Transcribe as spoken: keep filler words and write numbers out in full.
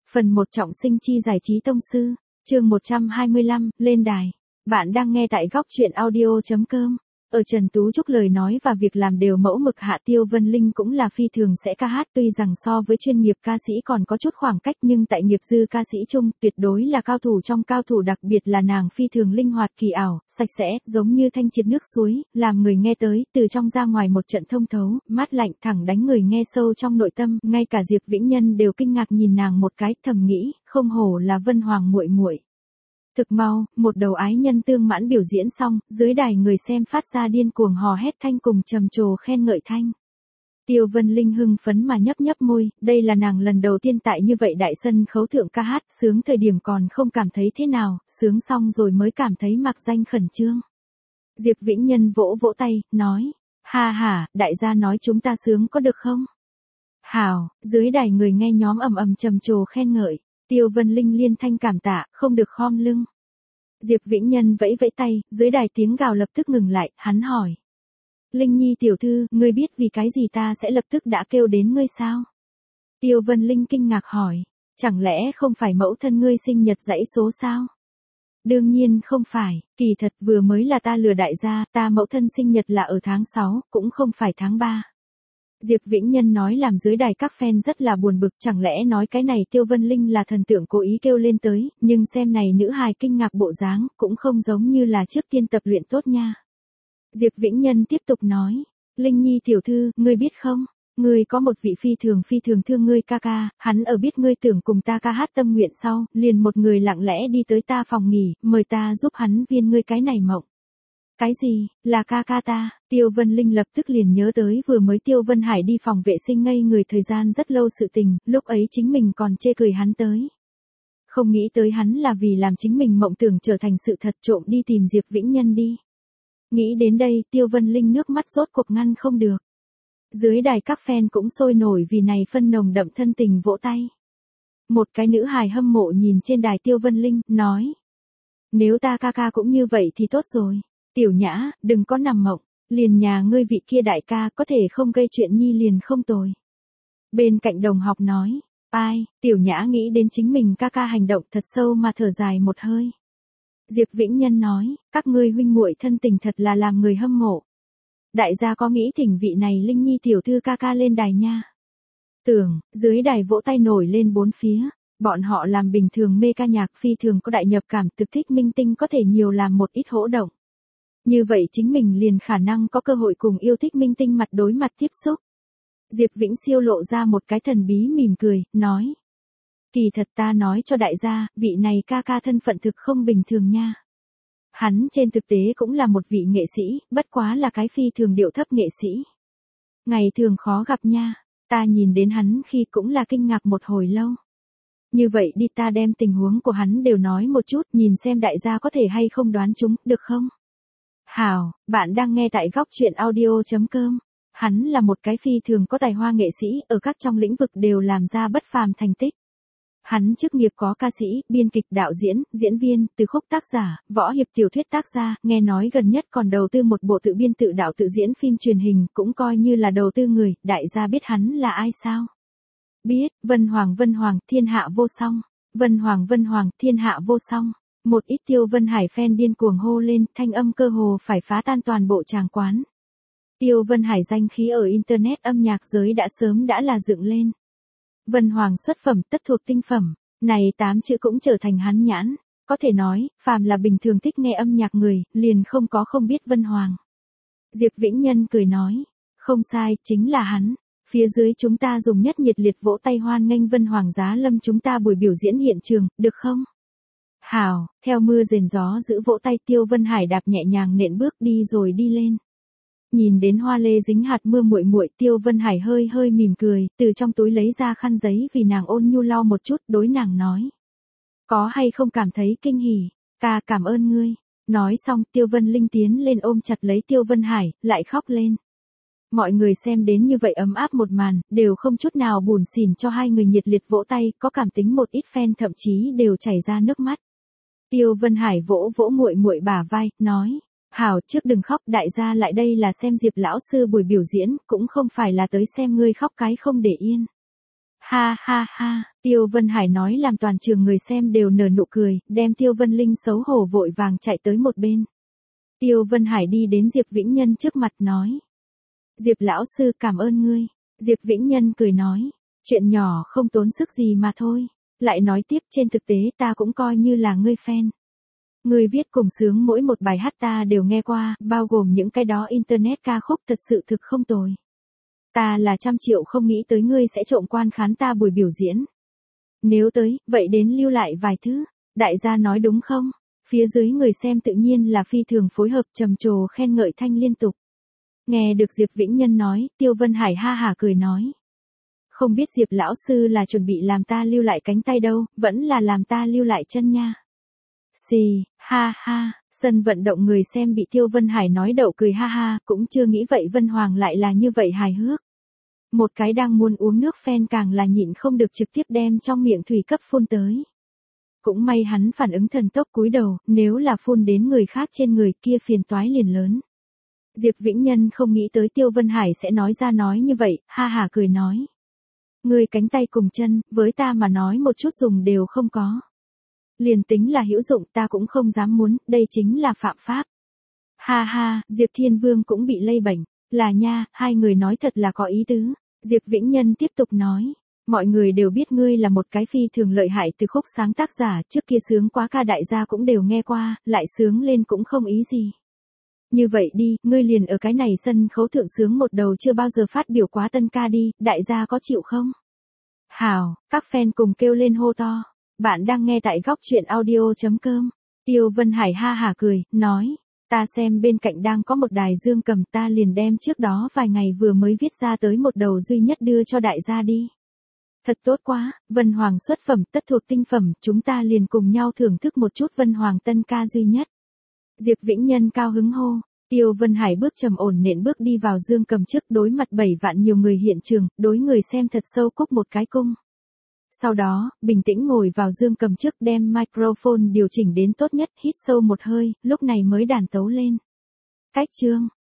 Phần một trọng sinh chi giải trí tông sư, chương một trăm hai mươi lăm, lên đài. Bạn đang nghe tại góc truyện audio chấm com. Ở Trần Tú Trúc lời nói và việc làm đều mẫu mực hạ, Tiêu Vân Linh cũng là phi thường sẽ ca hát, tuy rằng so với chuyên nghiệp ca sĩ còn có chút khoảng cách nhưng tại nghiệp dư ca sĩ chung tuyệt đối là cao thủ trong cao thủ, đặc biệt là nàng phi thường linh hoạt kỳ ảo, sạch sẽ, giống như thanh triệt nước suối, làm người nghe tới từ trong ra ngoài một trận thông thấu, mát lạnh thẳng đánh người nghe sâu trong nội tâm, ngay cả Diệp Vĩnh Nhân đều kinh ngạc nhìn nàng một cái, thầm nghĩ, không hổ là Vân Hoàng muội muội. Thực mau, một đầu ái nhân tương mãn biểu diễn xong, dưới đài người xem phát ra điên cuồng hò hét thanh cùng trầm trồ khen ngợi thanh. Tiêu Vân Linh hưng phấn mà nhấp nhấp môi, đây là nàng lần đầu tiên tại như vậy đại sân khấu thượng ca hát, sướng thời điểm còn không cảm thấy thế nào, sướng xong rồi mới cảm thấy mạc danh khẩn trương. Diệp Vĩnh Nhân vỗ vỗ tay, nói, ha ha, đại gia nói chúng ta sướng có được không? Hào, dưới đài người nghe nhóm ầm ầm trầm trồ khen ngợi. Tiêu Vân Linh liên thanh cảm tạ, không được khom lưng. Diệp Vĩnh Nhân vẫy vẫy tay, dưới đài tiếng gào lập tức ngừng lại, hắn hỏi. Linh Nhi tiểu thư, ngươi biết vì cái gì ta sẽ lập tức đã kêu đến ngươi sao? Tiêu Vân Linh kinh ngạc hỏi, chẳng lẽ không phải mẫu thân ngươi sinh nhật dãy số sao? Đương nhiên không phải, kỳ thật vừa mới là ta lừa đại gia, ta mẫu thân sinh nhật là ở tháng sáu, cũng không phải tháng ba. Diệp Vĩnh Nhân nói làm dưới đài các fan rất là buồn bực, chẳng lẽ nói cái này Tiêu Vân Linh là thần tượng cố ý kêu lên tới, nhưng xem này nữ hài kinh ngạc bộ dáng, cũng không giống như là trước tiên tập luyện tốt nha. Diệp Vĩnh Nhân tiếp tục nói, Linh Nhi tiểu thư, ngươi biết không, ngươi có một vị phi thường phi thường thương ngươi ca ca, hắn ở biết ngươi tưởng cùng ta ca hát tâm nguyện sau, liền một người lặng lẽ đi tới ta phòng nghỉ, mời ta giúp hắn viên ngươi cái này mộng. Cái gì, là ca ca ta? Tiêu Vân Linh lập tức liền nhớ tới vừa mới Tiêu Vân Hải đi phòng vệ sinh ngây người thời gian rất lâu sự tình, lúc ấy chính mình còn chê cười hắn tới. Không nghĩ tới hắn là vì làm chính mình mộng tưởng trở thành sự thật, trộm đi tìm Diệp Vĩnh Nhân đi. Nghĩ đến đây, Tiêu Vân Linh nước mắt rốt cuộc ngăn không được. Dưới đài các fan cũng sôi nổi vì này phân nồng đậm thân tình vỗ tay. Một cái nữ hài hâm mộ nhìn trên đài Tiêu Vân Linh, nói. Nếu ta ca ca cũng như vậy thì tốt rồi. Tiểu Nhã, đừng có nằm mộng, liền nhà ngươi vị kia đại ca có thể không gây chuyện nhi liền không tồi. Bên cạnh đồng học nói, ai, Tiểu Nhã nghĩ đến chính mình ca ca hành động thật sâu mà thở dài một hơi. Diệp Vĩnh Nhân nói, các ngươi huynh muội thân tình thật là làm người hâm mộ. Đại gia có nghĩ thỉnh vị này Linh Nhi tiểu thư ca ca lên đài nha. Tưởng, dưới đài vỗ tay nổi lên bốn phía. Bọn họ làm bình thường mê ca nhạc phi thường có đại nhập cảm, thực thích minh tinh có thể nhiều làm một ít hỗ động. Như vậy chính mình liền khả năng có cơ hội cùng yêu thích minh tinh mặt đối mặt tiếp xúc. Diệp Vĩnh Siêu lộ ra một cái thần bí mỉm cười, nói. Kỳ thật ta nói cho đại gia, vị này ca ca thân phận thực không bình thường nha. Hắn trên thực tế cũng là một vị nghệ sĩ, bất quá là cái phi thường điệu thấp nghệ sĩ. Ngày thường khó gặp nha, ta nhìn đến hắn khi cũng là kinh ngạc một hồi lâu. Như vậy đi, ta đem tình huống của hắn đều nói một chút, nhìn xem đại gia có thể hay không đoán chúng, được không? Hào, bạn đang nghe tại góc truyện audio chấm com. Hắn là một cái phi thường có tài hoa nghệ sĩ, ở các trong lĩnh vực đều làm ra bất phàm thành tích. Hắn chức nghiệp có ca sĩ, biên kịch, đạo diễn, diễn viên, từ khúc tác giả, võ hiệp tiểu thuyết tác gia, nghe nói gần nhất còn đầu tư một bộ tự biên tự đạo tự diễn phim truyền hình, cũng coi như là đầu tư người, đại gia biết hắn là ai sao? Biết, Vân Hoàng Vân Hoàng, thiên hạ vô song. Vân Hoàng Vân Hoàng, thiên hạ vô song. Một ít Tiêu Vân Hải fan điên cuồng hô lên, thanh âm cơ hồ phải phá tan toàn bộ tràng quán. Tiêu Vân Hải danh khí ở Internet âm nhạc giới đã sớm đã là dựng lên. Vân Hoàng xuất phẩm tất thuộc tinh phẩm, này tám chữ cũng trở thành hắn nhãn. Có thể nói, phàm là bình thường thích nghe âm nhạc người, liền không có không biết Vân Hoàng. Diệp Vĩnh Nhân cười nói, không sai, chính là hắn. Phía dưới chúng ta dùng nhất nhiệt liệt vỗ tay hoan nghênh Vân Hoàng giá lâm chúng ta buổi biểu diễn hiện trường, được không? Hào, theo mưa rền gió giữ vỗ tay, Tiêu Vân Hải đạp nhẹ nhàng nện bước đi rồi đi lên. Nhìn đến hoa lê dính hạt mưa muội muội, Tiêu Vân Hải hơi hơi mỉm cười, từ trong túi lấy ra khăn giấy vì nàng ôn nhu lau một chút, đối nàng nói. Có hay không cảm thấy kinh hỉ, ca cảm ơn ngươi. Nói xong, Tiêu Vân Linh tiến lên ôm chặt lấy Tiêu Vân Hải, lại khóc lên. Mọi người xem đến như vậy ấm áp một màn, đều không chút nào buồn xỉn cho hai người nhiệt liệt vỗ tay, có cảm tính một ít fan thậm chí đều chảy ra nước mắt. Tiêu Vân Hải vỗ vỗ muội muội bả vai, nói, hảo, trước đừng khóc, đại gia lại đây là xem Diệp lão sư buổi biểu diễn, cũng không phải là tới xem ngươi khóc cái không để yên. Ha ha ha, Tiêu Vân Hải nói làm toàn trường người xem đều nở nụ cười, đem Tiêu Vân Linh xấu hổ vội vàng chạy tới một bên. Tiêu Vân Hải đi đến Diệp Vĩnh Nhân trước mặt nói. Diệp lão sư cảm ơn ngươi. Diệp Vĩnh Nhân cười nói. Chuyện nhỏ không tốn sức gì mà thôi. Lại nói tiếp trên thực tế ta cũng coi như là ngươi fan. Ngươi viết cùng sướng mỗi một bài hát ta đều nghe qua, bao gồm những cái đó internet ca khúc thật sự thực không tồi. Ta là trăm triệu không nghĩ tới ngươi sẽ trộm quan khán ta buổi biểu diễn. Nếu tới, vậy đến lưu lại vài thứ. Đại gia nói đúng không? Phía dưới người xem tự nhiên là phi thường phối hợp trầm trồ khen ngợi thanh liên tục. Nghe được Diệp Vĩnh Nhân nói, Tiêu Vân Hải ha hả cười nói. Không biết Diệp lão sư là chuẩn bị làm ta lưu lại cánh tay đâu, vẫn là làm ta lưu lại chân nha. Xì, ha ha, sân vận động người xem bị Tiêu Vân Hải nói đậu cười ha ha, cũng chưa nghĩ vậy Vân Hoàng lại là như vậy hài hước. Một cái đang muốn uống nước fan càng là nhịn không được trực tiếp đem trong miệng thủy cấp phun tới. Cũng may hắn phản ứng thần tốc cúi đầu, nếu là phun đến người khác trên người kia phiền toái liền lớn. Diệp Vĩnh Nhân không nghĩ tới Tiêu Vân Hải sẽ nói ra nói như vậy, ha hả cười nói. Người cánh tay cùng chân, với ta mà nói một chút dùng đều không có. Liền tính là hữu dụng ta cũng không dám muốn, đây chính là phạm pháp. Ha ha, Diệp Thiên Vương cũng bị lây bệnh, là nha, hai người nói thật là có ý tứ. Diệp Vĩnh Nhân tiếp tục nói. Mọi người đều biết ngươi là một cái phi thường lợi hại từ khúc sáng tác giả, trước kia sướng quá ca đại gia cũng đều nghe qua, lại sướng lên cũng không ý gì. Như vậy đi, ngươi liền ở cái này sân khấu thượng sướng một đầu chưa bao giờ phát biểu quá tân ca đi, đại gia có chịu không? Hào, các fan cùng kêu lên hô to. Bạn đang nghe tại góc truyện audio chấm com. Tiêu Vân Hải ha hả cười, nói. Ta xem bên cạnh đang có một đài dương cầm ta liền đem trước đó vài ngày vừa mới viết ra tới một đầu duy nhất đưa cho đại gia đi. Thật tốt quá, Vân Hoàng xuất phẩm tất thuộc tinh phẩm, chúng ta liền cùng nhau thưởng thức một chút Vân Hoàng tân ca duy nhất. Diệp Vĩnh Nhân cao hứng hô, Tiêu Vân Hải bước trầm ổn nện bước đi vào dương cầm trước đối mặt bảy vạn nhiều người hiện trường, đối người xem thật sâu cúc một cái cung. Sau đó, bình tĩnh ngồi vào dương cầm trước đem microphone điều chỉnh đến tốt nhất, hít sâu một hơi, lúc này mới đàn tấu lên. Cách chương,